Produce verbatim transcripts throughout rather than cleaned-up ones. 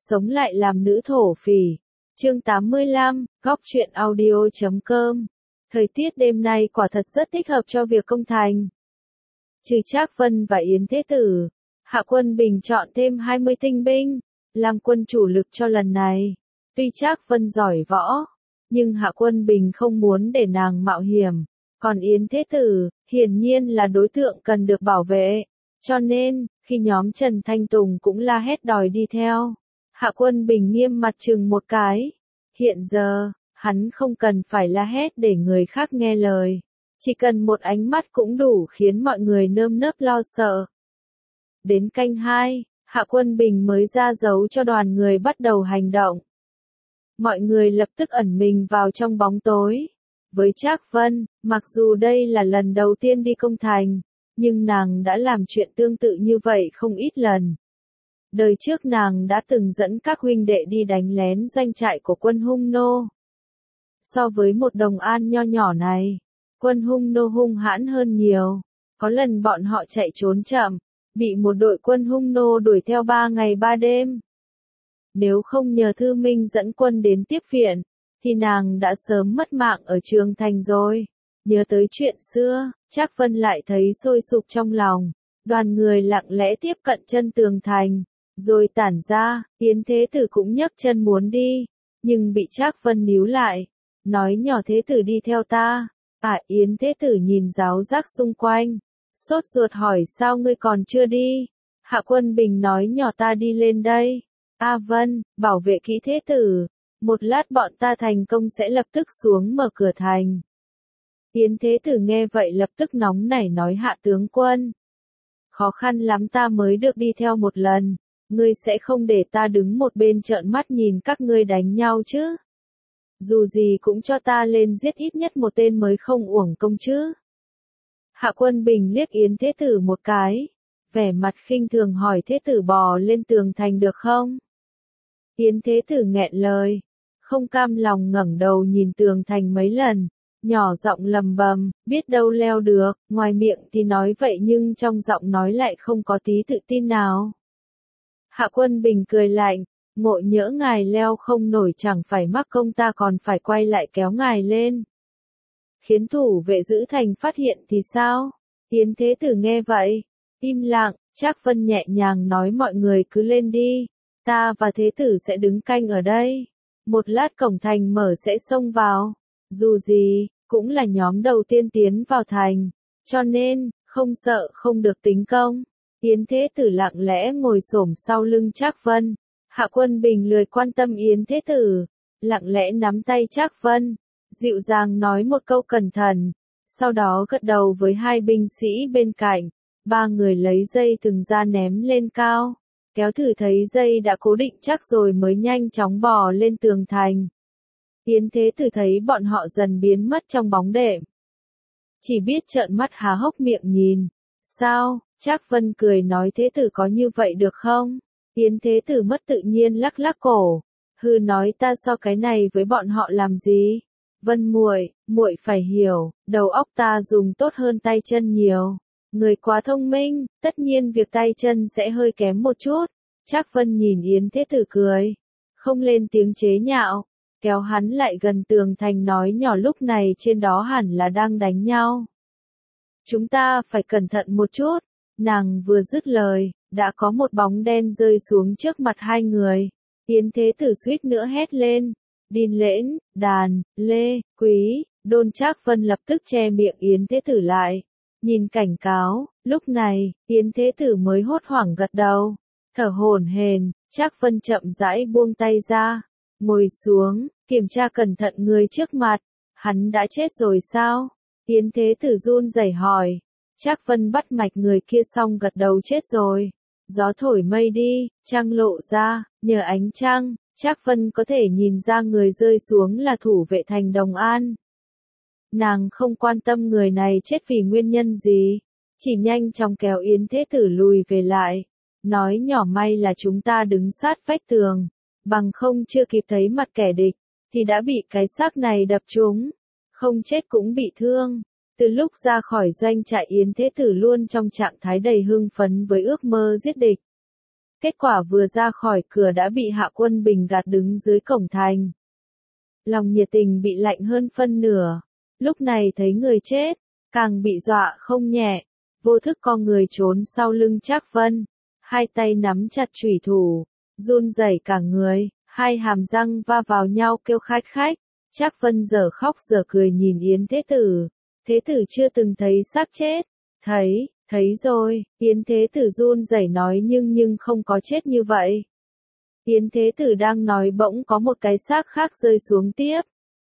sống lại làm nữ thổ phỉ. Chương tám mươi lăm, góc truyện audio chấm com. Thời tiết đêm nay quả thật rất thích hợp cho việc công thành. Trừ Trác Vân và Yến Thế Tử, Hạ Quân Bình chọn thêm hai mươi tinh binh, làm quân chủ lực cho lần này. Tuy Trác Vân giỏi võ, nhưng Hạ Quân Bình không muốn để nàng mạo hiểm. Còn Yến Thế Tử, hiển nhiên là đối tượng cần được bảo vệ. Cho nên, khi nhóm Trần Thanh Tùng cũng la hét đòi đi theo, Hạ Quân Bình nghiêm mặt chừng một cái. Hiện giờ, hắn không cần phải la hét để người khác nghe lời. Chỉ cần một ánh mắt cũng đủ khiến mọi người nơm nớp lo sợ. Đến canh hai, Hạ Quân Bình mới ra dấu cho đoàn người bắt đầu hành động. Mọi người lập tức ẩn mình vào trong bóng tối. Với Trác Vân, mặc dù đây là lần đầu tiên đi công thành, nhưng nàng đã làm chuyện tương tự như vậy không ít lần. Đời trước nàng đã từng dẫn các huynh đệ đi đánh lén doanh trại của quân Hung Nô. So với một Đồng An nho nhỏ này, quân Hung Nô hung hãn hơn nhiều. Có lần bọn họ chạy trốn chậm, bị một đội quân Hung Nô đuổi theo ba ngày ba đêm. Nếu không nhờ Thư Minh dẫn quân đến tiếp viện, thì nàng đã sớm mất mạng ở Trường Thành rồi. Nhớ tới chuyện xưa, Trác Vân lại thấy sôi sục trong lòng. Đoàn người lặng lẽ tiếp cận chân tường thành, rồi tản ra. Yến Thế Tử cũng nhấc chân muốn đi, nhưng bị Trác Vân níu lại, nói nhỏ Thế Tử đi theo ta. À, Yến Thế Tử nhìn giáo giác xung quanh, sốt ruột hỏi sao ngươi còn chưa đi. Hạ Quân Bình nói nhỏ ta đi lên đây. A Vân, bảo vệ kỹ Thế Tử, một lát bọn ta thành công sẽ lập tức xuống mở cửa thành. Yến Thế Tử nghe vậy lập tức nóng nảy nói Hạ tướng quân, khó khăn lắm ta mới được đi theo một lần, ngươi sẽ không để ta đứng một bên trợn mắt nhìn các ngươi đánh nhau chứ? Dù gì cũng cho ta lên giết ít nhất một tên mới không uổng công chứ. Hạ Quân Bình liếc Yến Thế Tử một cái, vẻ mặt khinh thường hỏi Thế Tử bò lên tường thành được không? Yến Thế Tử nghẹn lời, không cam lòng ngẩng đầu nhìn tường thành mấy lần, nhỏ giọng lầm bầm, biết đâu leo được, ngoài miệng thì nói vậy nhưng trong giọng nói lại không có tí tự tin nào. Hạ Quân Bình cười lạnh, ngộ nhỡ ngài leo không nổi chẳng phải mắc công ta còn phải quay lại kéo ngài lên. Khiến thủ vệ giữ thành phát hiện thì sao? Yến Thế Tử nghe vậy, im lặng. Trác Vân nhẹ nhàng nói mọi người cứ lên đi, ta và Thế Tử sẽ đứng canh ở đây. Một lát cổng thành mở sẽ xông vào. Dù gì, cũng là nhóm đầu tiên tiến vào thành, cho nên, không sợ không được tính công. Yến Thế Tử lặng lẽ ngồi xổm sau lưng Trác Vân. Hạ Quân Bình lười quan tâm Yến Thế Tử, lặng lẽ nắm tay Trác Vân, dịu dàng nói một câu cẩn thận, sau đó gật đầu với hai binh sĩ bên cạnh. Ba người lấy dây thừng ra ném lên cao, kéo thử thấy dây đã cố định chắc rồi mới nhanh chóng bò lên tường thành. Yến Thế Tử thấy bọn họ dần biến mất trong bóng đêm, chỉ biết trợn mắt há hốc miệng nhìn. Sao? Trác Vân cười nói Thế Tử có như vậy được không? Yến Thế Tử mất tự nhiên lắc lắc cổ, hừ nói ta so cái này với bọn họ làm gì? Vân muội, muội phải hiểu, đầu óc ta dùng tốt hơn tay chân nhiều. Người quá thông minh, tất nhiên việc tay chân sẽ hơi kém một chút. Trác Vân nhìn Yến Thế Tử cười, không lên tiếng chế nhạo, kéo hắn lại gần tường thành nói nhỏ lúc này trên đó hẳn là đang đánh nhau. Chúng ta phải cẩn thận một chút. Nàng vừa dứt lời, đã có một bóng đen rơi xuống trước mặt hai người. Yến Thế Tử suýt nữa hét lên. Đinh Lễn, Đàn, Lê, Quý, Đôn. Trác Vân lập tức che miệng Yến Thế Tử lại, nhìn cảnh cáo. Lúc này, Yến Thế Tử mới hốt hoảng gật đầu, thở hổn hển. Trác Vân chậm rãi buông tay ra, ngồi xuống, kiểm tra cẩn thận người trước mặt. Hắn đã chết rồi sao? Yến Thế Tử run rẩy hỏi. Trác Vân bắt mạch người kia xong gật đầu chết rồi. Gió thổi mây đi, trăng lộ ra, nhờ ánh trăng, Trác Vân có thể nhìn ra người rơi xuống là thủ vệ thành Đồng An. Nàng không quan tâm người này chết vì nguyên nhân gì, chỉ nhanh chóng kéo Yến Thế Tử lùi về lại, nói nhỏ may là chúng ta đứng sát vách tường, bằng không chưa kịp thấy mặt kẻ địch, thì đã bị cái xác này đập trúng, không chết cũng bị thương. Từ lúc ra khỏi doanh trại Yến Thế Tử luôn trong trạng thái đầy hưng phấn với ước mơ giết địch. Kết quả vừa ra khỏi cửa đã bị Hạ Quân Bình gạt đứng dưới cổng thành. Lòng nhiệt tình bị lạnh hơn phân nửa. Lúc này thấy người chết, càng bị dọa không nhẹ. Vô thức co người trốn sau lưng Trác Vân. Hai tay nắm chặt chủy thủ, run rẩy cả người, hai hàm răng va vào nhau kêu khách khách. Trác Vân giờ khóc giờ cười nhìn Yến Thế Tử. Thế Tử chưa từng thấy xác chết. Thấy, thấy rồi, Yến Thế Tử run rẩy nói nhưng nhưng không có chết như vậy. Yến Thế Tử đang nói bỗng có một cái xác khác rơi xuống tiếp.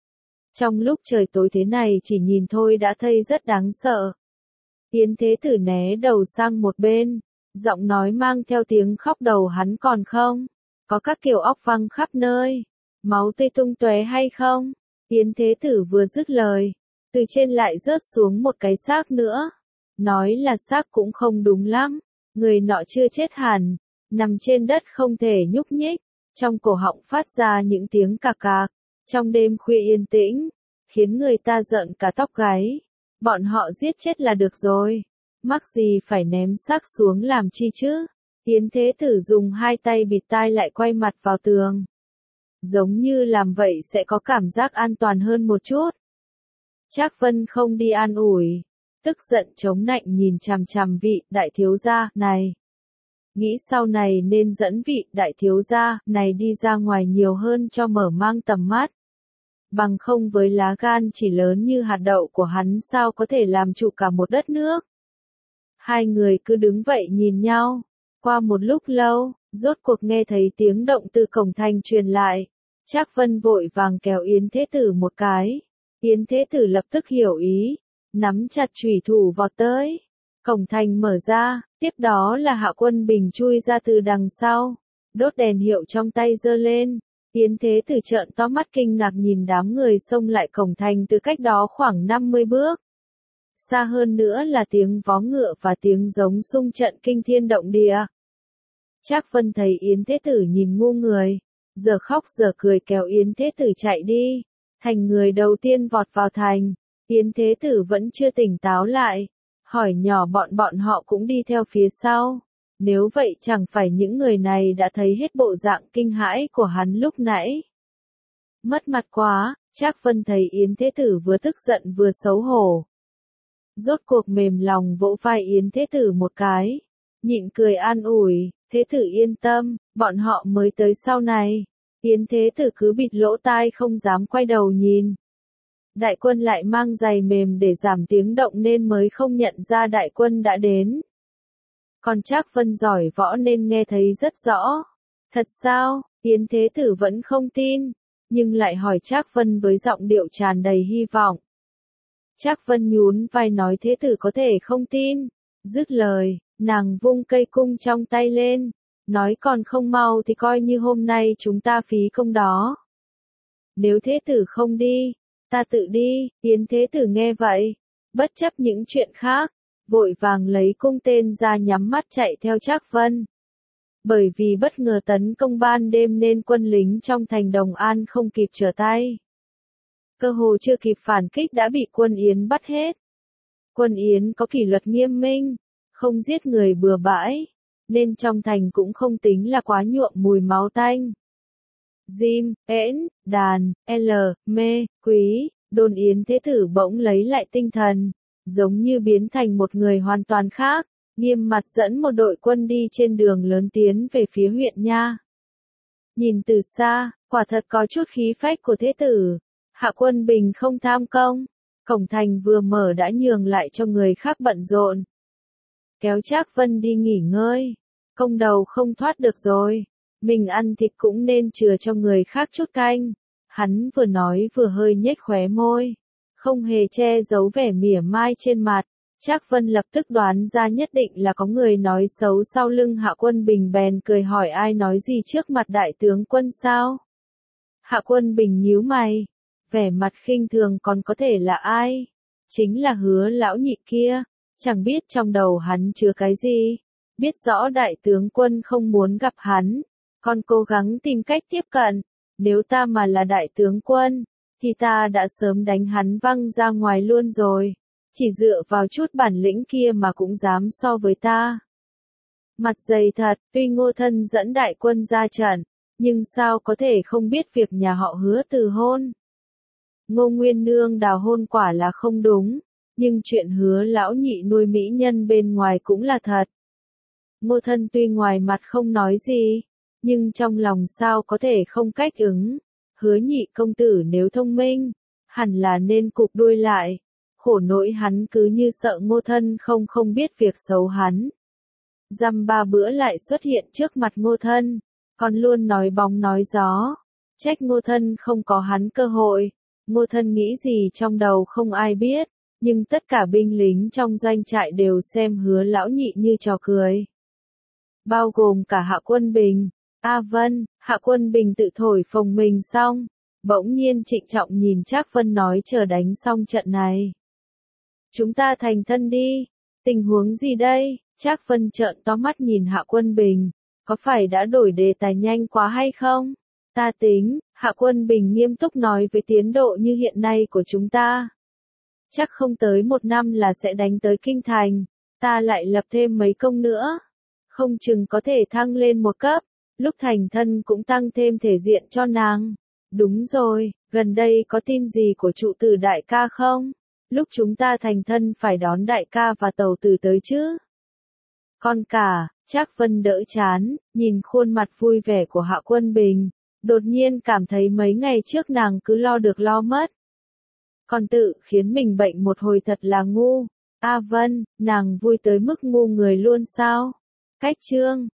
Trong lúc trời tối thế này chỉ nhìn thôi đã thấy rất đáng sợ. Yến Thế Tử né đầu sang một bên, giọng nói mang theo tiếng khóc đầu hắn còn không? Có các kiểu óc văng khắp nơi, máu tươi tung tóe hay không? Yến Thế Tử vừa dứt lời, từ trên lại rớt xuống một cái xác nữa. Nói là xác cũng không đúng lắm, người nọ chưa chết hẳn, nằm trên đất không thể nhúc nhích, trong cổ họng phát ra những tiếng cạc cạc, trong đêm khuya yên tĩnh, khiến người ta giận cả tóc gáy. Bọn họ giết chết là được rồi, mắc gì phải ném xác xuống làm chi chứ? Yến Thế Tử dùng hai tay bịt tai lại quay mặt vào tường. Giống như làm vậy sẽ có cảm giác an toàn hơn một chút. Trác Vân không đi an ủi, tức giận chống nạnh nhìn chằm chằm vị đại thiếu gia này. Nghĩ sau này nên dẫn vị đại thiếu gia này đi ra ngoài nhiều hơn cho mở mang tầm mắt. Bằng không với lá gan chỉ lớn như hạt đậu của hắn sao có thể làm chủ cả một đất nước. Hai người cứ đứng vậy nhìn nhau. Qua một lúc lâu, rốt cuộc nghe thấy tiếng động từ cổng thành truyền lại. Trác Vân vội vàng kéo Yến Thế Tử một cái. Yến Thế Tử lập tức hiểu ý, nắm chặt chủy thủ vọt tới. Cổng thành mở ra, tiếp đó là Hạ Quân Bình chui ra từ đằng sau, đốt đèn hiệu trong tay giơ lên. Yến Thế Tử trợn to mắt kinh ngạc nhìn đám người xông lại cổng thành từ cách đó khoảng năm mươi bước. Xa hơn nữa là tiếng vó ngựa và tiếng giống xung trận kinh thiên động địa. Trác Vân thấy Yến Thế Tử nhìn ngu người, giờ khóc giờ cười kéo Yến Thế Tử chạy đi, thành người đầu tiên vọt vào thành. Yến Thế Tử vẫn chưa tỉnh táo lại, hỏi nhỏ bọn bọn họ cũng đi theo phía sau. Nếu vậy chẳng phải những người này đã thấy hết bộ dạng kinh hãi của hắn lúc nãy. Mất mặt quá, Trác Vân thấy Yến Thế Tử vừa tức giận vừa xấu hổ. Rốt cuộc mềm lòng vỗ vai Yến Thế Tử một cái, nhịn cười an ủi, Thế Tử yên tâm, bọn họ mới tới sau này. Yến Thế Tử cứ bịt lỗ tai không dám quay đầu nhìn. Đại quân lại mang giày mềm để giảm tiếng động nên mới không nhận ra đại quân đã đến. Còn Trác Vân giỏi võ nên nghe thấy rất rõ. Thật sao? Yến Thế Tử vẫn không tin, nhưng lại hỏi Trác Vân với giọng điệu tràn đầy hy vọng. Trác Vân nhún vai nói Thế Tử có thể không tin. Dứt lời, nàng vung cây cung trong tay lên, nói còn không mau thì coi như hôm nay chúng ta phí công đó. Nếu Thế Tử không đi, ta tự đi. Yến Thế Tử nghe vậy, bất chấp những chuyện khác, vội vàng lấy cung tên ra nhắm mắt chạy theo Trác Vân. Bởi vì bất ngờ tấn công ban đêm nên quân lính trong thành Đồng An không kịp trở tay. Cơ hồ chưa kịp phản kích đã bị quân Yến bắt hết. Quân Yến có kỷ luật nghiêm minh, không giết người bừa bãi, nên trong thành cũng không tính là quá nhuộm mùi máu tanh. Jim, Ễn, Đàn, L, Mê, Quý, Đôn Yến Thế Tử bỗng lấy lại tinh thần, giống như biến thành một người hoàn toàn khác, nghiêm mặt dẫn một đội quân đi trên đường lớn tiến về phía huyện Nha. Nhìn từ xa, quả thật có chút khí phách của Thế Tử. Hạ Quân Bình không tham công, cổng thành vừa mở đã nhường lại cho người khác bận rộn. Kéo Trác Vân đi nghỉ ngơi, công đầu không thoát được rồi, mình ăn thịt cũng nên chừa cho người khác chút canh. Hắn vừa nói vừa hơi nhếch khóe môi, không hề che giấu vẻ mỉa mai trên mặt. Trác Vân lập tức đoán ra nhất định là có người nói xấu sau lưng Hạ Quân Bình bèn cười hỏi ai nói gì trước mặt đại tướng quân sao? Hạ Quân Bình nhíu mày, vẻ mặt khinh thường còn có thể là ai? Chính là Hứa lão nhị kia, chẳng biết trong đầu hắn chứa cái gì. Biết rõ đại tướng quân không muốn gặp hắn, còn cố gắng tìm cách tiếp cận. Nếu ta mà là đại tướng quân, thì ta đã sớm đánh hắn văng ra ngoài luôn rồi. Chỉ dựa vào chút bản lĩnh kia mà cũng dám so với ta. Mặt dày thật, tuy Ngô Thân dẫn đại quân ra trận, nhưng sao có thể không biết việc nhà họ Hứa từ hôn. Ngô Nguyên Nương đào hôn quả là không đúng, nhưng chuyện Hứa lão nhị nuôi mỹ nhân bên ngoài cũng là thật. Ngô Thân tuy ngoài mặt không nói gì, nhưng trong lòng sao có thể không cách ứng. Hứa nhị công tử nếu thông minh, hẳn là nên cụp đuôi lại. Khổ nỗi hắn cứ như sợ Ngô Thân không không biết việc xấu hắn. Dăm ba bữa lại xuất hiện trước mặt Ngô Thân, còn luôn nói bóng nói gió, trách Ngô Thân không có hắn cơ hội. Ngô Thân nghĩ gì trong đầu không ai biết, nhưng tất cả binh lính trong doanh trại đều xem Hứa lão nhị như trò cười. Bao gồm cả Hạ Quân Bình. A Vân, Hạ Quân Bình tự thổi phồng mình xong, bỗng nhiên trịnh trọng nhìn Trác Vân nói chờ đánh xong trận này. Chúng ta thành thân đi, tình huống gì đây? Trác Vân trợn to mắt nhìn Hạ Quân Bình, có phải đã đổi đề tài nhanh quá hay không? Ta tính, Hạ Quân Bình nghiêm túc nói với tiến độ như hiện nay của chúng ta. Chắc không tới một năm là sẽ đánh tới Kinh Thành, ta lại lập thêm mấy công nữa. Không chừng có thể thăng lên một cấp, lúc thành thân cũng tăng thêm thể diện cho nàng. Đúng rồi, gần đây có tin gì của trụ tử đại ca không? Lúc chúng ta thành thân phải đón đại ca và tàu tử tới chứ? Con cả, Trác Vân đỡ chán, nhìn khuôn mặt vui vẻ của Hạ Quân Bình, đột nhiên cảm thấy mấy ngày trước nàng cứ lo được lo mất. Còn tự khiến mình bệnh một hồi thật là ngu. A Vân, nàng vui tới mức ngu người luôn sao? Cách chương